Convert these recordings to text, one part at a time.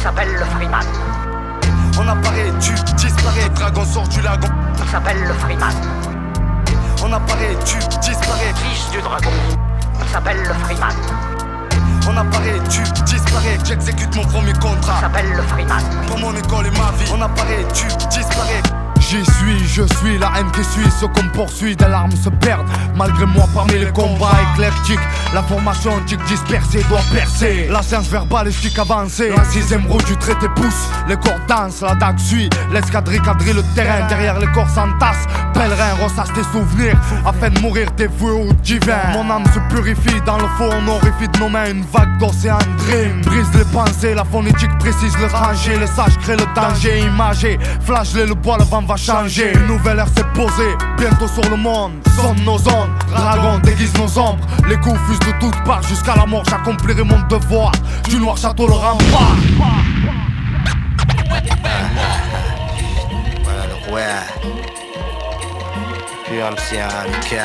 s'appelle le Freeman. On apparaît, tu disparais, dragon sort du lagon. On s'appelle le Freeman. On apparaît, tu disparais, Fils du dragon. On s'appelle le Freeman. on apparaît, tu disparais, j'exécute mon premier On contrat. s'appelle le Freeman. Pour mon école et ma vie, on apparaît, tu disparais. J'y suis, je suis la haine qui suit, ce qu'on me poursuit, des larmes se perdent. Malgré moi parmi les combats éclectiques, la formation antique dispersée doit percer. La science verbalistique avancée, la sixième roue du traité pousse. Les corps dansent, la dague suit, l'escadrille quadrille le terrain. Derrière les corps s'entassent, pèlerins ressassent tes souvenirs afin de mourir dévoué au divin. Mon âme se purifie, dans le fond on horrifie de nos mains une vague d'océan dream. Brise les pensées, la phonétique précise le tranché. Les sages créent le danger imagé, flashler le bois, le vent va changer. Une nouvelle ère s'est posée, bientôt sur le monde. Sonne nos ondes, dragons déguisent nos ombres. Les coups fusent de toutes parts, jusqu'à la mort j'accomplirai mon devoir. Du noir château le rempart. Voilà le roi. Puis MC Hamika.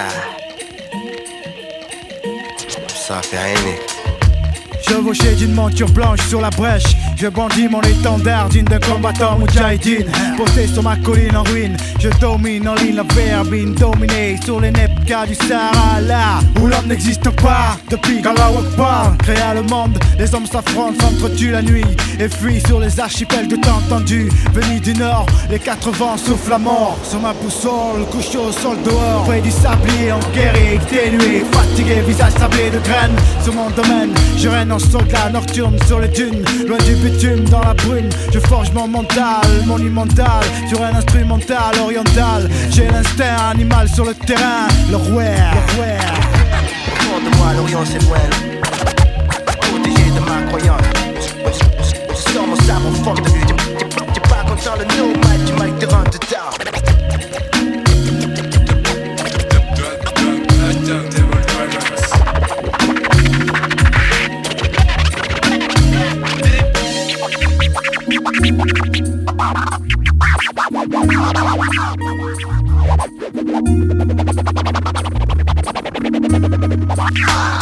Ça fait rêver. Chevauché d'une monture blanche sur la brèche, je bandis mon étendard digne de combattant moudjahidine. Posté sur ma colline en ruine, je domine en ligne la verbine. Dominé sur les nepkas du Sahara, là où l'homme n'existe pas. Depuis qu'Allah Akbar créa le monde, les hommes s'affrontent, s'entretuent la nuit et fuient sur les archipels de temps tendu. Venus du nord, les quatre vents soufflent la mort. Sur ma boussole, couché au sol dehors, près du sablier en guerrier exténué, fatigué, visage sablé de graines. Sur mon domaine, je règne en soldat nocturne sur les dunes, loin du bitume dans la brune. Je forge mon mental monumental sur un instrumental oriental. J'ai l'instinct animal sur le terrain, le roi. Au fond de moi, l'Orient s'éloigne, protégé de ma croyance. Je sors mon sabre au fond de vue. T'es pas content, le nomade du mic te rend dedans. Ah!